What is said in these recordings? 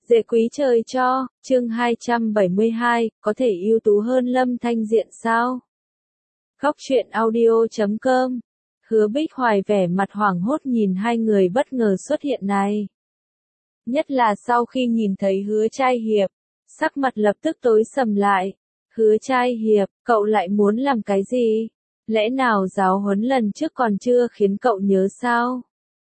Dễ quý trời cho, chương 272, có thể ưu tú hơn Lâm Thanh Diện sao? Góc truyện audio.com. Hứa Bích Hoài vẻ mặt hoảng hốt nhìn hai người bất ngờ xuất hiện này. Nhất là sau khi nhìn thấy Hứa Trai Hiệp, sắc mặt lập tức tối sầm lại. Hứa Trai Hiệp, cậu lại muốn làm cái gì? Lẽ nào giáo huấn lần trước còn chưa khiến cậu nhớ sao?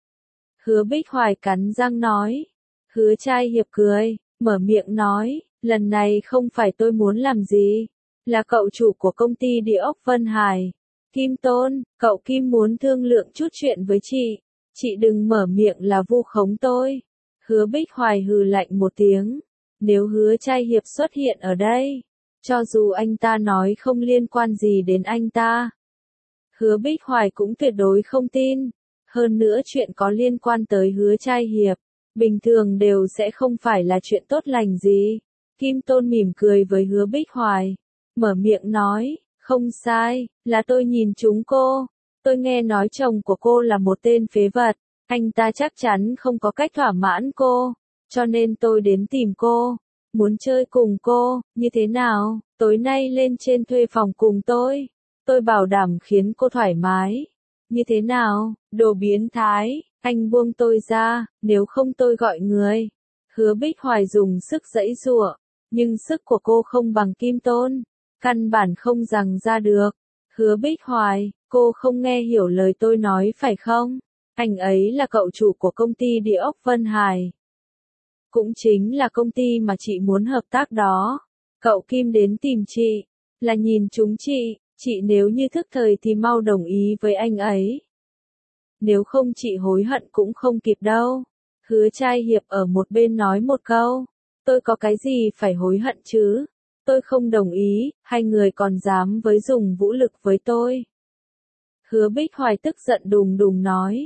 Hứa Bích Hoài cắn răng nói. Hứa Trai Hiệp cười, mở miệng nói, lần này không phải tôi muốn làm gì, là cậu chủ của công ty địa ốc Vân Hải. Kim Tôn, cậu Kim muốn thương lượng chút chuyện với chị đừng mở miệng là vu khống tôi. Hứa Bích Hoài hừ lạnh một tiếng, nếu Hứa Trai Hiệp xuất hiện ở đây, cho dù anh ta nói không liên quan gì đến anh ta, Hứa Bích Hoài cũng tuyệt đối không tin. Hơn nữa chuyện có liên quan tới Hứa Trai Hiệp, bình thường đều sẽ không phải là chuyện tốt lành gì. Kim Tôn mỉm cười với Hứa Bích Hoài, mở miệng nói, không sai, là tôi nhìn trúng cô. Tôi nghe nói chồng của cô là một tên phế vật, anh ta chắc chắn không có cách thỏa mãn cô, cho nên tôi đến tìm cô, muốn chơi cùng cô, như thế nào, tối nay lên trên thuê phòng cùng tôi bảo đảm khiến cô thoải mái. Như thế nào, đồ biến thái, anh buông tôi ra, nếu không tôi gọi người. Hứa Bích Hoài dùng sức giãy giụa, nhưng sức của cô không bằng Kim Tôn, căn bản không giằng ra được. Hứa Bích Hoài, cô không nghe hiểu lời tôi nói phải không? Anh ấy là cậu chủ của công ty địa ốc Vân Hải. Cũng chính là công ty mà chị muốn hợp tác đó. Cậu Kim đến tìm chị, là nhìn chúng chị nếu như thức thời thì mau đồng ý với anh ấy. Nếu không chị hối hận cũng không kịp đâu. Hứa Trai Hiệp ở một bên nói một câu, tôi có cái gì phải hối hận chứ? Tôi không đồng ý, hai người còn dám với dùng vũ lực với tôi. Hứa Bích Hoài tức giận đùng đùng nói,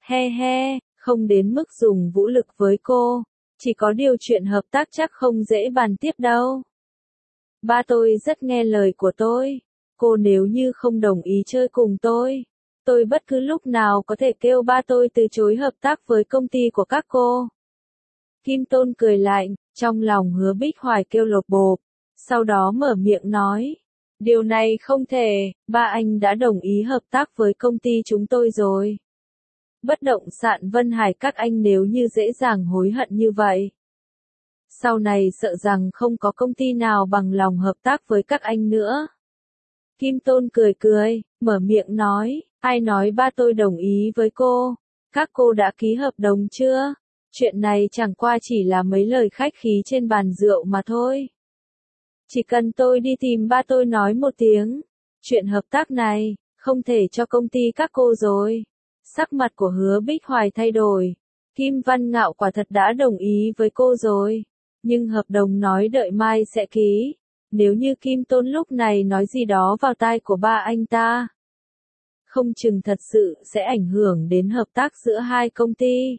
he, không đến mức dùng vũ lực với cô, chỉ có điều chuyện hợp tác chắc không dễ bàn tiếp đâu. Ba tôi rất nghe lời của tôi, cô nếu như không đồng ý chơi cùng tôi bất cứ lúc nào có thể kêu ba tôi từ chối hợp tác với công ty của các cô. Kim Tôn cười lạnh, trong lòng Hứa Bích Hoài kêu lột bộp, sau đó mở miệng nói, điều này không thể, ba anh đã đồng ý hợp tác với công ty chúng tôi rồi. Bất động sản Vân Hải các anh nếu như dễ dàng hối hận như vậy, sau này sợ rằng không có công ty nào bằng lòng hợp tác với các anh nữa. Kim Tôn cười, mở miệng nói, ai nói ba tôi đồng ý với cô? Các cô đã ký hợp đồng chưa? Chuyện này chẳng qua chỉ là mấy lời khách khí trên bàn rượu mà thôi. Chỉ cần tôi đi tìm ba tôi nói một tiếng, chuyện hợp tác này, không thể cho công ty các cô rồi. Sắc mặt của Hứa Bích Hoài thay đổi. Kim Văn Ngạo quả thật đã đồng ý với cô rồi, nhưng hợp đồng nói đợi mai sẽ ký. Nếu như Kim Tôn lúc này nói gì đó vào tai của ba anh ta, không chừng thật sự sẽ ảnh hưởng đến hợp tác giữa hai công ty.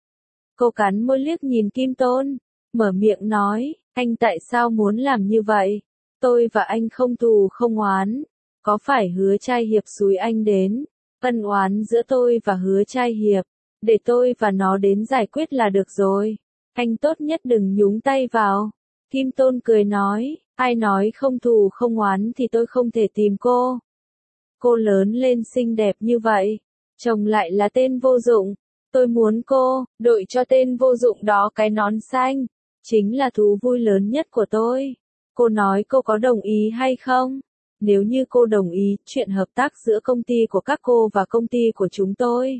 Cô cắn môi liếc nhìn Kim Tôn, mở miệng nói, anh tại sao muốn làm như vậy? Tôi và anh không thù không oán, có phải Hứa Trai Hiệp xúi anh đến? Ân oán giữa tôi và Hứa Trai Hiệp, để tôi và nó đến giải quyết là được rồi. Anh tốt nhất đừng nhúng tay vào. Kim Tôn cười nói, ai nói không thù không oán thì tôi không thể tìm cô. Cô lớn lên xinh đẹp như vậy, chồng lại là tên vô dụng. Tôi muốn cô, đội cho tên vô dụng đó cái nón xanh, chính là thú vui lớn nhất của tôi. Cô nói cô có đồng ý hay không? Nếu như cô đồng ý, chuyện hợp tác giữa công ty của các cô và công ty của chúng tôi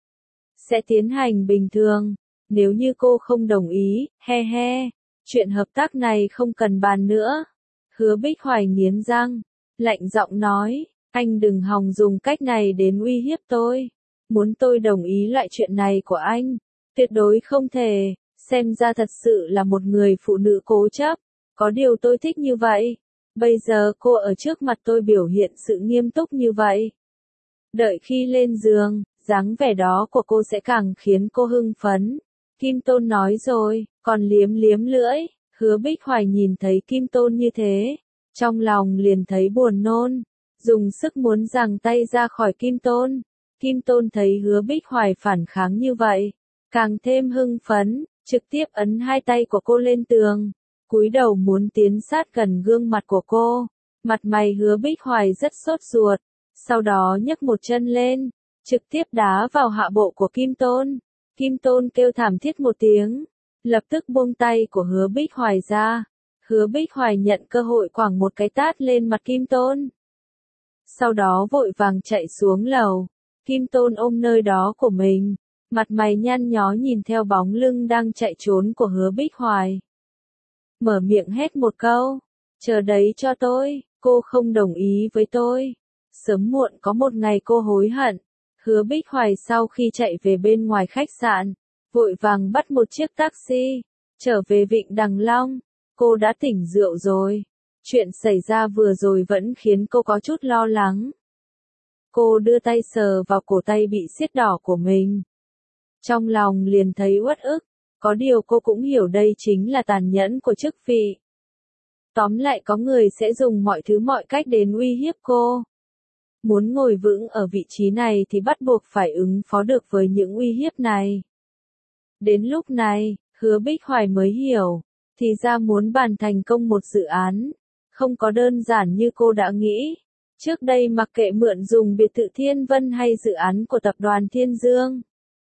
sẽ tiến hành bình thường. Nếu như cô không đồng ý, he, chuyện hợp tác này không cần bàn nữa. Hứa Bích Hoài nghiến răng, lạnh giọng nói, anh đừng hòng dùng cách này đến uy hiếp tôi. Muốn tôi đồng ý loại chuyện này của anh, tuyệt đối không thể. Xem ra thật sự là một người phụ nữ cố chấp. Có điều tôi thích như vậy. Bây giờ cô ở trước mặt tôi biểu hiện sự nghiêm túc như vậy. Đợi khi lên giường, dáng vẻ đó của cô sẽ càng khiến cô hưng phấn. Kim Tôn nói rồi, còn liếm lưỡi. Hứa Bích Hoài nhìn thấy Kim Tôn như thế, trong lòng liền thấy buồn nôn, dùng sức muốn giằng tay ra khỏi Kim Tôn. Kim Tôn thấy Hứa Bích Hoài phản kháng như vậy, càng thêm hưng phấn, trực tiếp ấn hai tay của cô lên tường, cúi đầu muốn tiến sát gần gương mặt của cô. Mặt mày Hứa Bích Hoài rất sốt ruột, sau đó nhấc một chân lên, trực tiếp đá vào hạ bộ của Kim Tôn. Kim Tôn kêu thảm thiết một tiếng, lập tức buông tay của Hứa Bích Hoài ra. Hứa Bích Hoài nhận cơ hội quẳng một cái tát lên mặt Kim Tôn. Sau đó vội vàng chạy xuống lầu. Kim Tôn ôm nơi đó của mình, mặt mày nhăn nhó nhìn theo bóng lưng đang chạy trốn của Hứa Bích Hoài. Mở miệng hét một câu, chờ đấy cho tôi, cô không đồng ý với tôi. Sớm muộn có một ngày cô hối hận. Hứa Bích Hoài sau khi chạy về bên ngoài khách sạn, vội vàng bắt một chiếc taxi, trở về Vịnh Đằng Long. Cô đã tỉnh rượu rồi. Chuyện xảy ra vừa rồi vẫn khiến cô có chút lo lắng. Cô đưa tay sờ vào cổ tay bị siết đỏ của mình. Trong lòng liền thấy uất ức, có điều cô cũng hiểu đây chính là tàn nhẫn của chức vị. Tóm lại có người sẽ dùng mọi thứ mọi cách đến uy hiếp cô. Muốn ngồi vững ở vị trí này thì bắt buộc phải ứng phó được với những uy hiếp này. Đến lúc này, Hứa Bích Hoài mới hiểu, thì ra muốn bàn thành công một dự án, không có đơn giản như cô đã nghĩ. Trước đây mặc kệ mượn dùng biệt thự Thiên Vân hay dự án của tập đoàn Thiên Dương,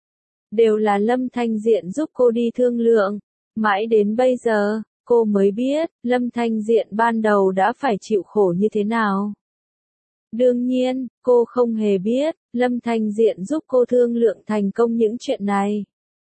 đều là Lâm Thanh Diện giúp cô đi thương lượng. Mãi đến bây giờ, cô mới biết, Lâm Thanh Diện ban đầu đã phải chịu khổ như thế nào. Đương nhiên, cô không hề biết, Lâm Thanh Diện giúp cô thương lượng thành công những chuyện này.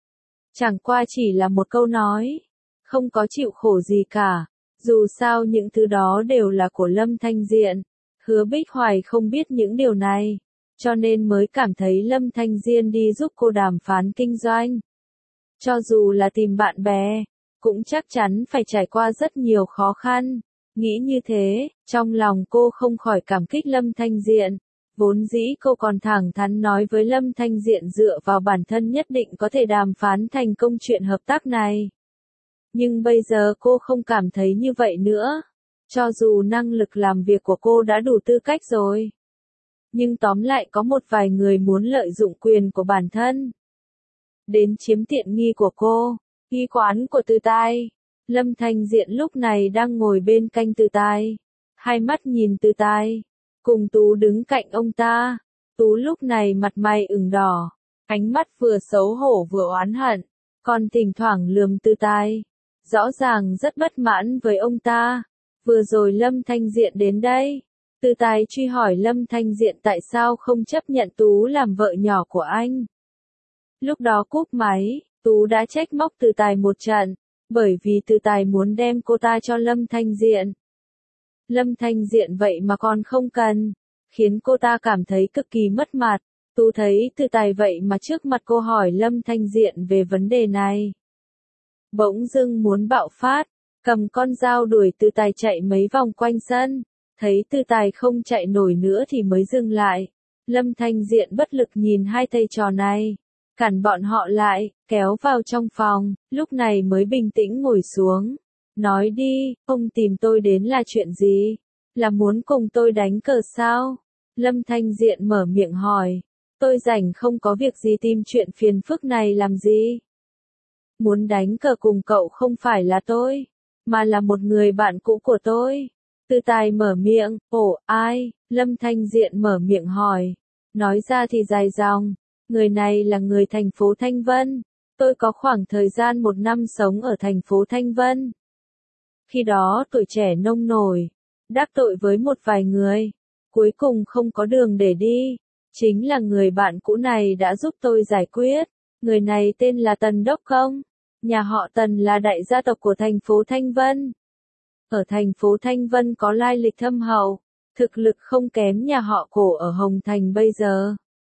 Chẳng qua chỉ là một câu nói, không có chịu khổ gì cả. Dù sao những thứ đó đều là của Lâm Thanh Diện. Hứa Bích Hoài không biết những điều này, cho nên mới cảm thấy Lâm Thanh Diện đi giúp cô đàm phán kinh doanh. Cho dù là tìm bạn bè, cũng chắc chắn phải trải qua rất nhiều khó khăn. Nghĩ như thế, trong lòng cô không khỏi cảm kích Lâm Thanh Diện. Vốn dĩ cô còn thẳng thắn nói với Lâm Thanh Diện dựa vào bản thân nhất định có thể đàm phán thành công chuyện hợp tác này. Nhưng bây giờ cô không cảm thấy như vậy nữa. Cho dù năng lực làm việc của cô đã đủ tư cách rồi, nhưng tóm lại có một vài người muốn lợi dụng quyền của bản thân đến chiếm tiện nghi của cô. Y quán của Từ Tài. Lâm Thanh Diện lúc này đang ngồi bên cạnh Từ Tài, hai mắt nhìn Từ Tài, cùng Tú đứng cạnh ông ta. Tú lúc này mặt mày ửng đỏ, ánh mắt vừa xấu hổ vừa oán hận, còn thỉnh thoảng lườm Từ Tài, rõ ràng rất bất mãn với ông ta. Vừa rồi Lâm Thanh Diện đến đây, Từ Tài truy hỏi Lâm Thanh Diện tại sao không chấp nhận Tú làm vợ nhỏ của anh. Lúc đó cúp máy, Tú đã trách móc Từ Tài một trận, bởi vì Từ Tài muốn đem cô ta cho Lâm Thanh Diện. Lâm Thanh Diện vậy mà còn không cần, khiến cô ta cảm thấy cực kỳ mất mặt. Tú thấy Từ Tài vậy mà trước mặt cô hỏi Lâm Thanh Diện về vấn đề này, bỗng dưng muốn bạo phát, cầm con dao đuổi Từ Tài chạy mấy vòng quanh sân. Thấy Từ Tài không chạy nổi nữa thì mới dừng lại. Lâm Thanh Diện bất lực nhìn hai thầy trò này, cản bọn họ lại, kéo vào trong phòng, lúc này mới bình tĩnh ngồi xuống. Nói đi, ông tìm tôi đến là chuyện gì? Là muốn cùng tôi đánh cờ sao? Lâm Thanh Diện mở miệng hỏi. Tôi rảnh không có việc gì tìm chuyện phiền phức này làm gì? Muốn đánh cờ cùng cậu không phải là tôi, mà là một người bạn cũ của tôi. Từ Tài mở miệng. Ồ, ai? Lâm Thanh Diện mở miệng hỏi. Nói ra thì dài dòng. Người này là người thành phố Thanh Vân. Tôi có khoảng thời gian 1 năm sống ở thành phố Thanh Vân. Khi đó tuổi trẻ nông nổi, đắc tội với một vài người, cuối cùng không có đường để đi. Chính là người bạn cũ này đã giúp tôi giải quyết. Người này tên là Tần Đốc Công. Nhà họ Tần là đại gia tộc của thành phố Thanh Vân. Ở thành phố Thanh Vân có lai lịch thâm hậu, thực lực không kém nhà họ Cổ ở Hồng Thành bây giờ.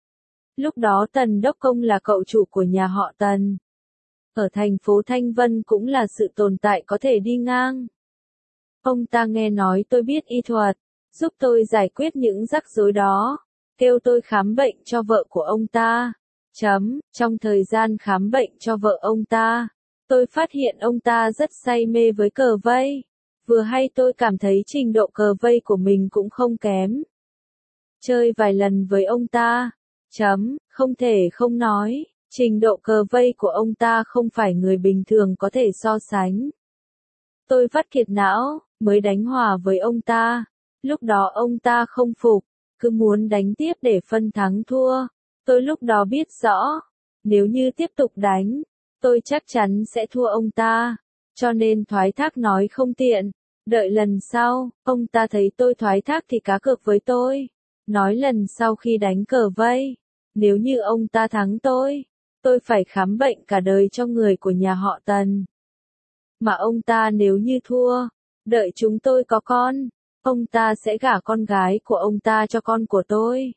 Lúc đó Tần Đốc Công là cậu chủ của nhà họ Tần. Ở thành phố Thanh Vân cũng là sự tồn tại có thể đi ngang. Ông ta nghe nói tôi biết y thuật, giúp tôi giải quyết những rắc rối đó, kêu tôi khám bệnh cho vợ của ông ta. Trong thời gian khám bệnh cho vợ ông ta, tôi phát hiện ông ta rất say mê với cờ vây. Vừa hay tôi cảm thấy trình độ cờ vây của mình cũng không kém. Chơi vài lần với ông ta. Không thể không nói, Trình độ cờ vây của ông ta không phải người bình thường có thể so sánh. Tôi vắt kiệt não, mới đánh hòa với ông ta. Lúc đó ông ta không phục, cứ muốn đánh tiếp để phân thắng thua. Tôi lúc đó biết rõ, nếu như tiếp tục đánh, tôi chắc chắn sẽ thua ông ta. Cho nên thoái thác nói không tiện. Đợi lần sau, ông ta thấy tôi thoái thác thì cá cược với tôi. Nói lần sau khi đánh cờ vây, nếu như ông ta thắng tôi phải khám bệnh cả đời cho người của nhà họ Tần. Mà ông ta nếu như thua, đợi chúng tôi có con, ông ta sẽ gả con gái của ông ta cho con của tôi.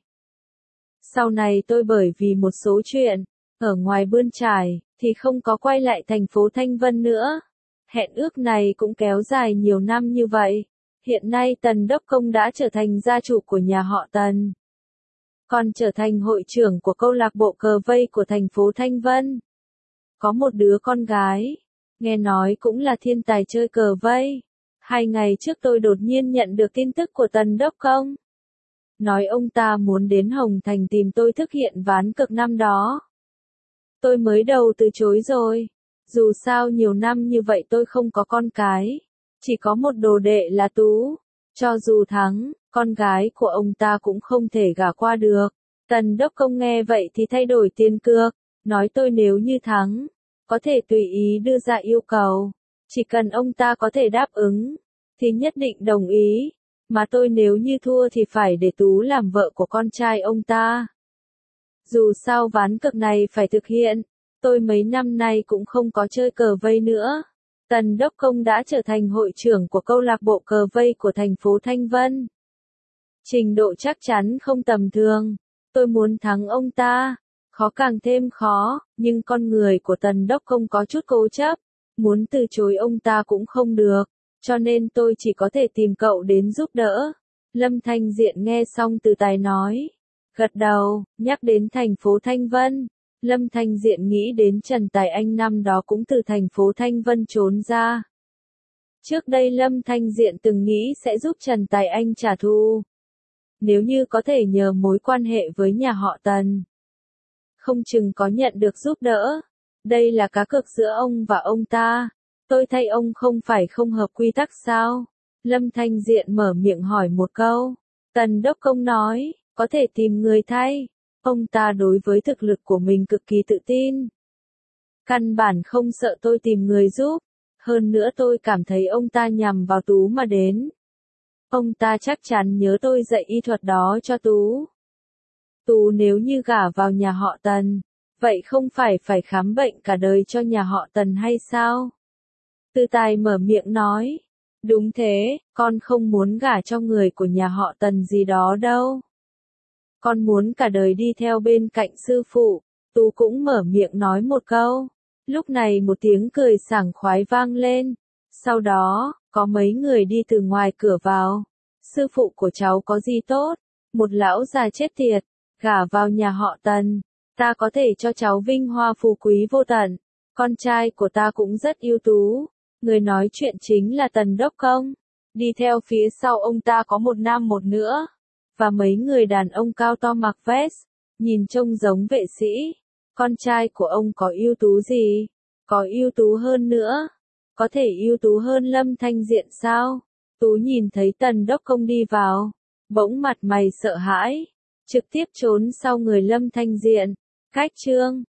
Sau này tôi bởi vì một số chuyện, ở ngoài bươn trải, thì không có quay lại thành phố Thanh Vân nữa. Hẹn ước này cũng kéo dài nhiều năm như vậy. Hiện nay Tần Đốc Công đã trở thành gia chủ của nhà họ Tần. Còn trở thành hội trưởng của câu lạc bộ cờ vây của thành phố Thanh Vân. Có một đứa con gái, nghe nói cũng là thiên tài chơi cờ vây. 2 ngày trước tôi đột nhiên nhận được tin tức của Tần Đốc Công. Nói ông ta muốn đến Hồng Thành tìm tôi thực hiện ván cược năm đó. Tôi mới đầu từ chối rồi. Dù sao nhiều năm như vậy tôi không có con cái. Chỉ có một đồ đệ là Tú. Cho dù thắng, con gái của ông ta cũng không thể gả qua được. Tần Đốc Công nghe vậy thì thay đổi tiền cược. Nói tôi nếu như thắng, có thể tùy ý đưa ra yêu cầu. Chỉ cần ông ta có thể đáp ứng, thì nhất định đồng ý. Mà tôi nếu như thua thì phải để Tú làm vợ của con trai ông ta. Dù sao ván cược này phải thực hiện. Tôi mấy năm nay cũng không có chơi cờ vây nữa. Tần Đốc Công đã trở thành hội trưởng của câu lạc bộ cờ vây của thành phố Thanh Vân. Trình độ chắc chắn không tầm thường. Tôi muốn thắng ông ta. Khó càng thêm khó, nhưng con người của Tần Đốc Công có chút cố chấp. Muốn từ chối ông ta cũng không được. Cho nên tôi chỉ có thể tìm cậu đến giúp đỡ. Lâm Thanh Diện nghe xong Từ Tài nói. Gật đầu, nhắc đến thành phố Thanh Vân. Lâm Thanh Diện nghĩ đến Trần Tài Anh năm đó cũng từ thành phố Thanh Vân trốn ra. Trước đây Lâm Thanh Diện từng nghĩ sẽ giúp Trần Tài Anh trả thù. Nếu như có thể nhờ mối quan hệ với nhà họ Tần, không chừng có nhận được giúp đỡ. Đây là cá cược giữa ông và ông ta. Tôi thay ông không phải không hợp quy tắc sao? Lâm Thanh Diện mở miệng hỏi một câu. Tần Đốc Công nói, có thể tìm người thay. Ông ta đối với thực lực của mình cực kỳ tự tin. Căn bản không sợ tôi tìm người giúp. Hơn nữa tôi cảm thấy ông ta nhằm vào Tú mà đến. Ông ta chắc chắn nhớ tôi dạy y thuật đó cho Tú. Tú nếu như gả vào nhà họ Tần, vậy không phải khám bệnh cả đời cho nhà họ Tần hay sao? Từ Tài mở miệng nói. Đúng thế, con không muốn gả cho người của nhà họ Tần gì đó đâu. Con muốn cả đời đi theo bên cạnh sư phụ. Tú cũng mở miệng nói một câu. Lúc này một tiếng cười sảng khoái vang lên. Sau đó, có mấy người đi từ ngoài cửa vào. Sư phụ của cháu có gì tốt? Một lão già chết tiệt, gả vào nhà họ Tần. Ta có thể cho cháu vinh hoa phú quý vô tận. Con trai của ta cũng rất ưu tú. Người nói chuyện chính là Tần Đốc Công. Đi theo phía sau ông ta có một nam một nữ. Và mấy người đàn ông cao to mặc vest, nhìn trông giống vệ sĩ. Con trai của ông có ưu tú gì? Có ưu tú hơn nữa. Có thể ưu tú hơn Lâm Thanh Diện sao? Tú nhìn thấy Tần Đốc Công đi vào, bỗng mặt mày sợ hãi, trực tiếp trốn sau người Lâm Thanh Diện. Cách chương